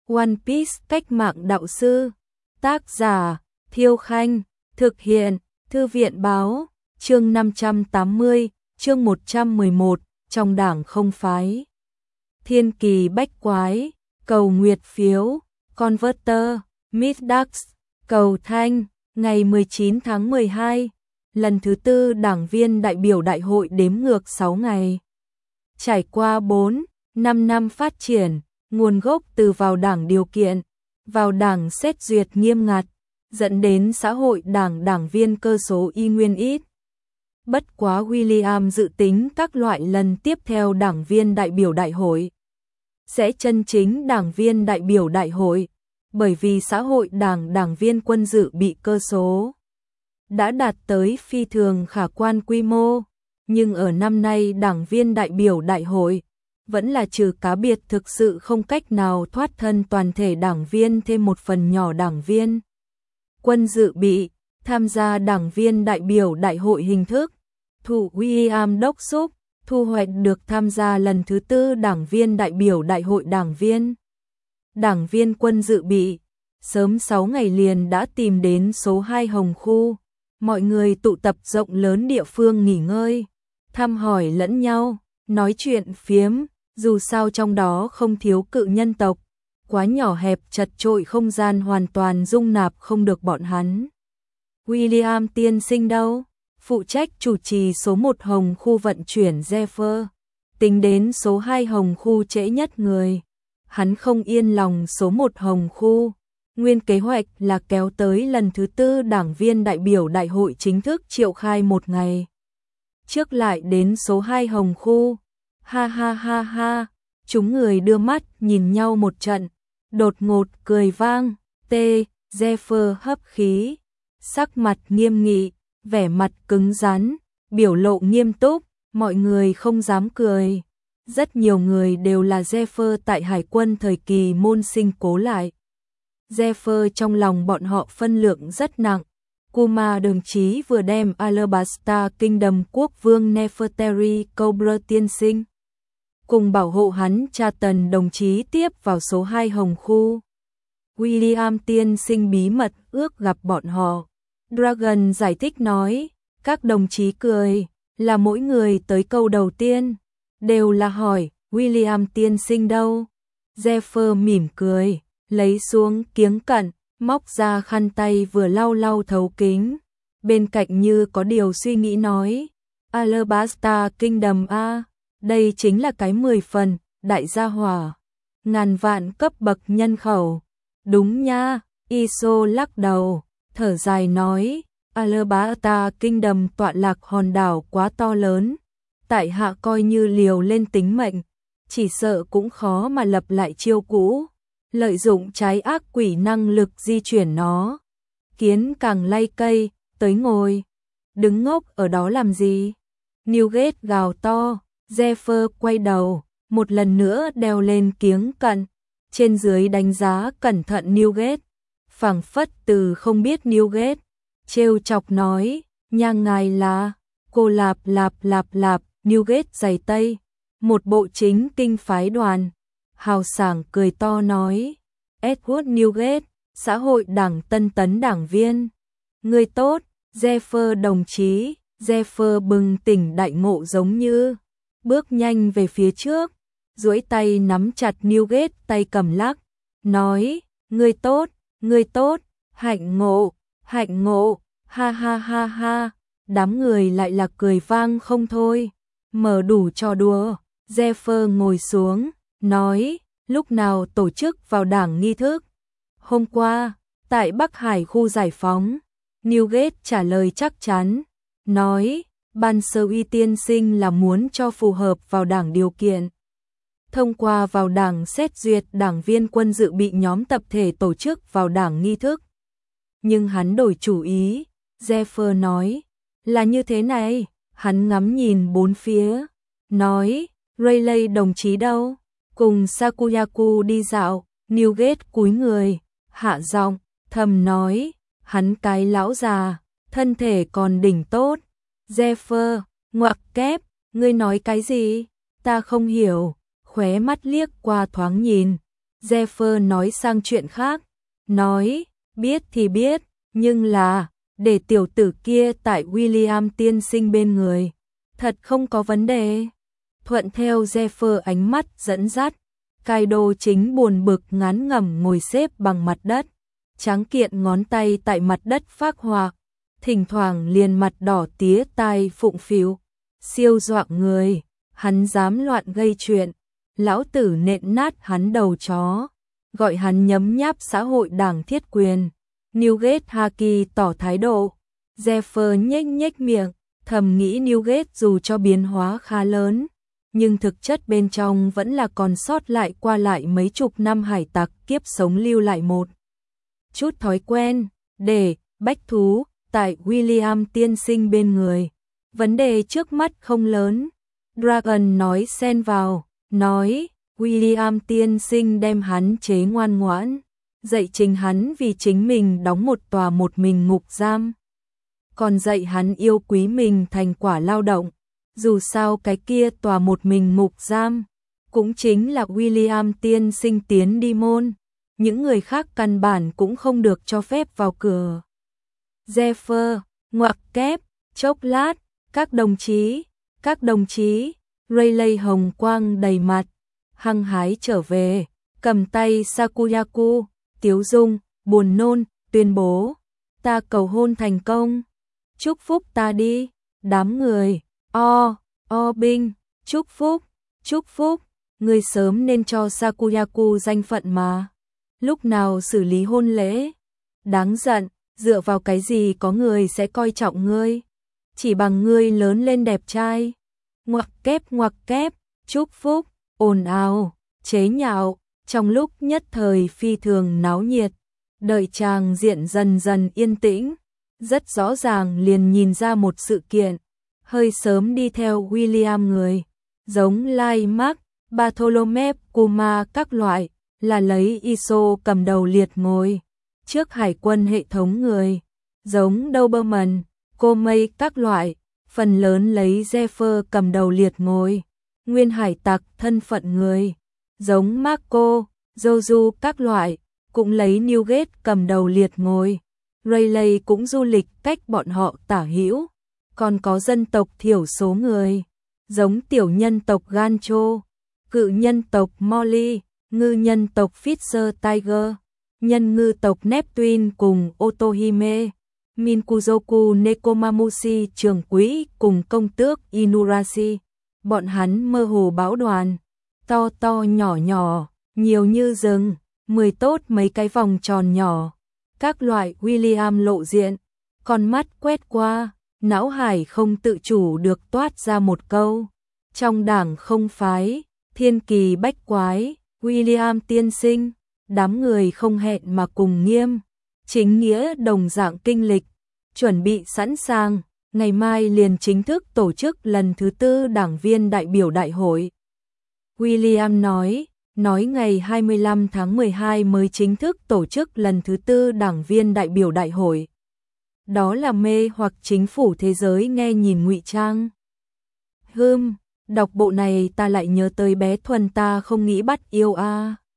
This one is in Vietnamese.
One Piece cách mạng đạo sư. Tác giả Thiêu Khanh. Thực hiện Thư viện Báo. Chương 580, chương 111, trong đảng không phái. Thiên kỳ bách quái, cầu nguyệt phiếu, Converter, Middax, cầu thanh, ngày 19 tháng 12, lần thứ tư đảng viên đại biểu đại hội đếm ngược 6 ngày. Trải qua 4-5 năm phát triển, nguồn gốc từ vào đảng điều kiện, vào đảng xét duyệt nghiêm ngặt, dẫn đến xã hội đảng viên cơ số y nguyên ít. Bất quá William dự tính các loại lần tiếp theo đảng viên đại biểu đại hội sẽ chân chính đảng viên đại biểu đại hội, bởi vì xã hội đảng viên quân dự bị cơ số đã đạt tới phi thường khả quan quy mô, nhưng ở năm nay đảng viên đại biểu đại hội vẫn là trừ cá biệt thực sự không cách nào thoát thân toàn thể đảng viên thêm một phần nhỏ đảng viên quân dự bị tham gia đảng viên đại biểu đại hội hình thức. Thủ William đốc xúc thu hoạch được tham gia lần thứ tư đảng viên đại biểu đại hội đảng viên quân dự bị, sớm 6 ngày liền đã tìm đến số 2 Hồng Khu, mọi người tụ tập rộng lớn địa phương nghỉ ngơi, thăm hỏi lẫn nhau, nói chuyện phiếm, dù sao trong đó không thiếu cự nhân tộc, quá nhỏ hẹp chật chội không gian hoàn toàn dung nạp không được bọn hắn. William tiên sinh đâu? Phụ trách chủ trì số 1 Hồng Khu vận chuyển Zephyr, tính đến số 2 Hồng Khu trễ nhất người. Hắn không yên lòng số 1 Hồng Khu, nguyên kế hoạch là kéo tới lần thứ tư đảng viên đại biểu đại hội chính thức triệu khai một ngày. Trước lại đến số 2 Hồng Khu, ha ha ha ha, chúng người đưa mắt nhìn nhau một trận, đột ngột cười vang, Zephyr hấp khí, sắc mặt nghiêm nghị, vẻ mặt cứng rắn, biểu lộ nghiêm túc, mọi người không dám cười. Rất nhiều người đều là Zephyr tại hải quân thời kỳ môn sinh cố lại. Zephyr trong lòng bọn họ phân lượng rất nặng. Kuma đồng chí vừa đem Alabasta Kingdom quốc vương Nefertari Cobra tiên sinh cùng bảo hộ hắn cha Tần đồng chí tiếp vào số 2 Hồng Khu. William tiên sinh bí mật ước gặp bọn họ. Dragon giải thích nói, các đồng chí cười, là mỗi người tới câu đầu tiên, đều là hỏi, William tiên sinh đâu? Zephyr mỉm cười, lấy xuống kiếng cận, móc ra khăn tay vừa lau lau thấu kính. Bên cạnh như có điều suy nghĩ nói, Alabasta Kingdom A, đây chính là cái 10 phần, đại gia hỏa, ngàn vạn cấp bậc nhân khẩu. Đúng nha, Iso lắc đầu, thở dài nói, Alabasta Kingdom tọa lạc hòn đảo quá to lớn, tại hạ coi như liều lên tính mệnh, chỉ sợ cũng khó mà lập lại chiêu cũ, lợi dụng trái ác quỷ năng lực di chuyển nó. Kiến càng lay cây, tới ngồi, đứng ngốc ở đó làm gì? Newgate gào to, Zephyr quay đầu, một lần nữa đeo lên kiếng cận, trên dưới đánh giá cẩn thận Newgate, phảng phất từ không biết Newgate, trêu chọc nói, nha ngài là, cô lạp lạp, Newgate giày tây, một bộ chính kinh phái đoàn, hào sảng cười to nói, Edward Newgate, xã hội đảng tân tấn đảng viên, người tốt, Zephyr đồng chí. Zephyr bừng tỉnh đại ngộ giống như bước nhanh về phía trước, duỗi tay nắm chặt Newgate tay cầm lắc, nói, người tốt, hạnh ngộ, ha ha ha ha, đám người lại là cười vang không thôi, mở đủ trò đùa. Zephyr ngồi xuống, nói, lúc nào tổ chức vào đảng nghi thức? Hôm qua, tại Bắc Hải khu giải phóng. Newgate trả lời chắc chắn, nói, ban sơ uy tiên sinh là muốn cho phù hợp vào đảng điều kiện. Thông qua vào đảng xét duyệt đảng viên quân dự bị nhóm tập thể tổ chức vào đảng nghi thức. Nhưng hắn đổi chủ ý, Zephyr nói, là như thế này, hắn ngắm nhìn bốn phía, nói, Rayleigh đồng chí đâu? Cùng Sakuyaku đi dạo. Newgate cúi người, hạ giọng, thầm nói, hắn cái lão già, thân thể còn đỉnh tốt. Zephyr, ngoặc kép, ngươi nói cái gì? Ta không hiểu, khóe mắt liếc qua thoáng nhìn. Jeffer nói sang chuyện khác, nói, biết thì biết, nhưng là, để tiểu tử kia tại William tiên sinh bên người, thật không có vấn đề. Thuận theo Jeffer ánh mắt dẫn dắt, Kaido chính buồn bực ngán ngẩm ngồi xếp bằng mặt đất, tráng kiện ngón tay tại mặt đất phác họa, thỉnh thoảng liền mặt đỏ tía tai phụng phịu, siêu doạng người, hắn dám loạn gây chuyện, lão tử nện nát hắn đầu chó, gọi hắn nhấm nháp xã hội đảng thiết quyền. Newgate Haki tỏ thái độ, Jeffer nhếch nhếch miệng, thầm nghĩ Newgate dù cho biến hóa khá lớn, nhưng thực chất bên trong vẫn là còn sót lại qua lại mấy chục năm hải tặc kiếp sống lưu lại một chút thói quen, để bách thú tại William tiên sinh bên người. Vấn đề trước mắt không lớn. Dragon nói xen vào, nói, William tiên sinh đem hắn chế ngoan ngoãn, dạy chính hắn vì chính mình đóng một tòa một mình ngục giam. Còn dạy hắn yêu quý mình thành quả lao động, dù sao cái kia tòa một mình ngục giam, cũng chính là William tiên sinh tiến đi môn, những người khác căn bản cũng không được cho phép vào cửa. Jeffer, ngoặc kép, chốc lát, các đồng chí, Rayleigh hồng quang đầy mặt, hăng hái trở về, cầm tay Sakuyaku, tiếu dung, buồn nôn, tuyên bố, ta cầu hôn thành công, chúc phúc ta đi, đám người, binh, chúc phúc, người sớm nên cho Sakuyaku danh phận mà, lúc nào xử lý hôn lễ, đáng giận, dựa vào cái gì có người sẽ coi trọng ngươi, chỉ bằng ngươi lớn lên đẹp trai, ngoặc kép, chúc phúc, ồn ào, chế nhạo, trong lúc nhất thời phi thường náo nhiệt, đợi tràng diện dần dần yên tĩnh, rất rõ ràng liền nhìn ra một sự kiện, hơi sớm đi theo William người, giống Lai Mark, Bartholomew Kuma các loại, là lấy Iso cầm đầu liệt ngồi, trước hải quân hệ thống người, giống Doberman, Comey các loại, phần lớn lấy Jeffer cầm đầu liệt ngồi, nguyên hải tặc thân phận người, giống Marco, Joju các loại, cũng lấy Newgate cầm đầu liệt ngồi. Rayleigh cũng du lịch cách bọn họ tả hữu, còn có dân tộc thiểu số người, giống tiểu nhân tộc Gancho, cự nhân tộc Molly, ngư nhân tộc Fisher Tiger, nhân ngư tộc Neptune cùng Otohime, Minkuzoku Nekomamushi trưởng quỹ cùng công tước Inurashi. Bọn hắn mơ hồ báo đoàn, to to nhỏ nhỏ, nhiều như rừng, 10 tốt mấy cái vòng tròn nhỏ. Các loại William lộ diện, con mắt quét qua, não hải không tự chủ được toát ra một câu. Trong đảng không phái, thiên kỳ bách quái, William tiên sinh, đám người không hẹn mà cùng nghiêm. Chính nghĩa đồng dạng kinh lịch, chuẩn bị sẵn sàng, ngày mai liền chính thức tổ chức lần thứ 4 đảng viên đại biểu đại hội. William nói ngày 25 tháng 12 mới chính thức tổ chức lần thứ 4 đảng viên đại biểu đại hội. Đó là mê hoặc chính phủ thế giới nghe nhìn ngụy trang. Đọc bộ này ta lại nhớ tới bé Thuần ta không nghĩ bắt yêu a.